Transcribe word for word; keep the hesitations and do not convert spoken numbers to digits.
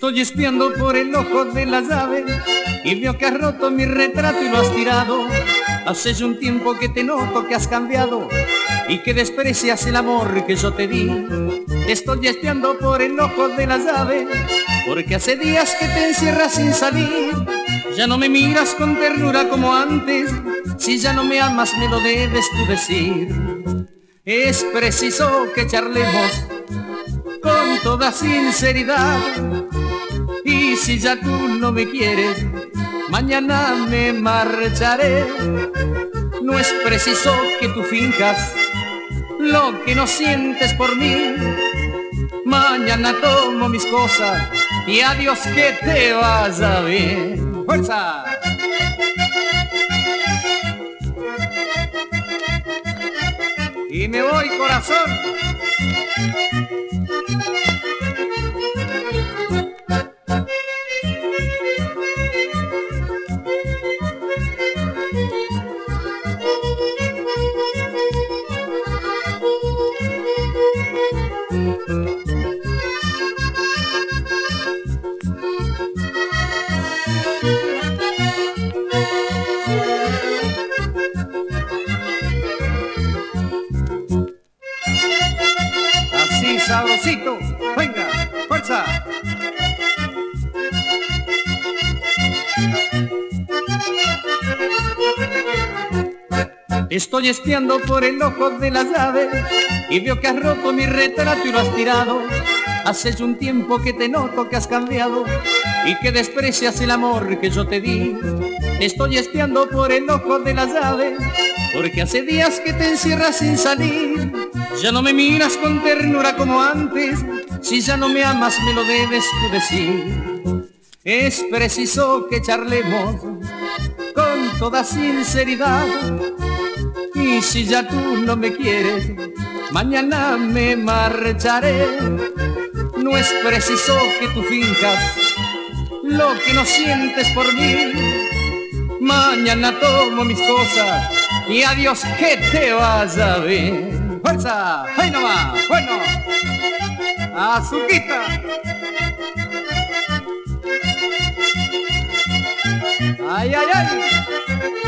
Estoy espiando por el ojo de la llave y veo que has roto mi retrato y lo has tirado. Hace ya un tiempo que te noto que has cambiado y que desprecias el amor que yo te di. Estoy espiando por el ojo de la llave porque hace días que te encierras sin salir. Ya no me miras con ternura como antes, si ya no me amas me lo debes tú decir. Es preciso que charlemos con toda sinceridad, y si ya tú no me quieres, mañana me marcharé. No es preciso que tú finjas lo que no sientes por mí. Mañana tomo mis cosas y adiós, que te vaya bien. ¡Fuerza! Y me voy, corazón. Así, sabrosito, venga, fuerza. Estoy espiando por el ojo de la llave y veo que has roto mi retrato y lo has tirado. Hace ya un tiempo que te noto que has cambiado y que desprecias el amor que yo te di. Estoy espiando por el ojo de la llave porque hace días que te encierras sin salir. Ya no me miras con ternura como antes, si ya no me amas me lo debes tú decir. Es preciso que charlemos con toda sinceridad, y si ya tú no me quieres, mañana me marcharé. No es preciso que tú finjas lo que no sientes por mí. Mañana tomo mis cosas y adiós, que te vaya bien. ¡Fuerza! ¡Ahí nomás! ¡Bueno! ¡Azuquita! ¡Ay, ay, ay!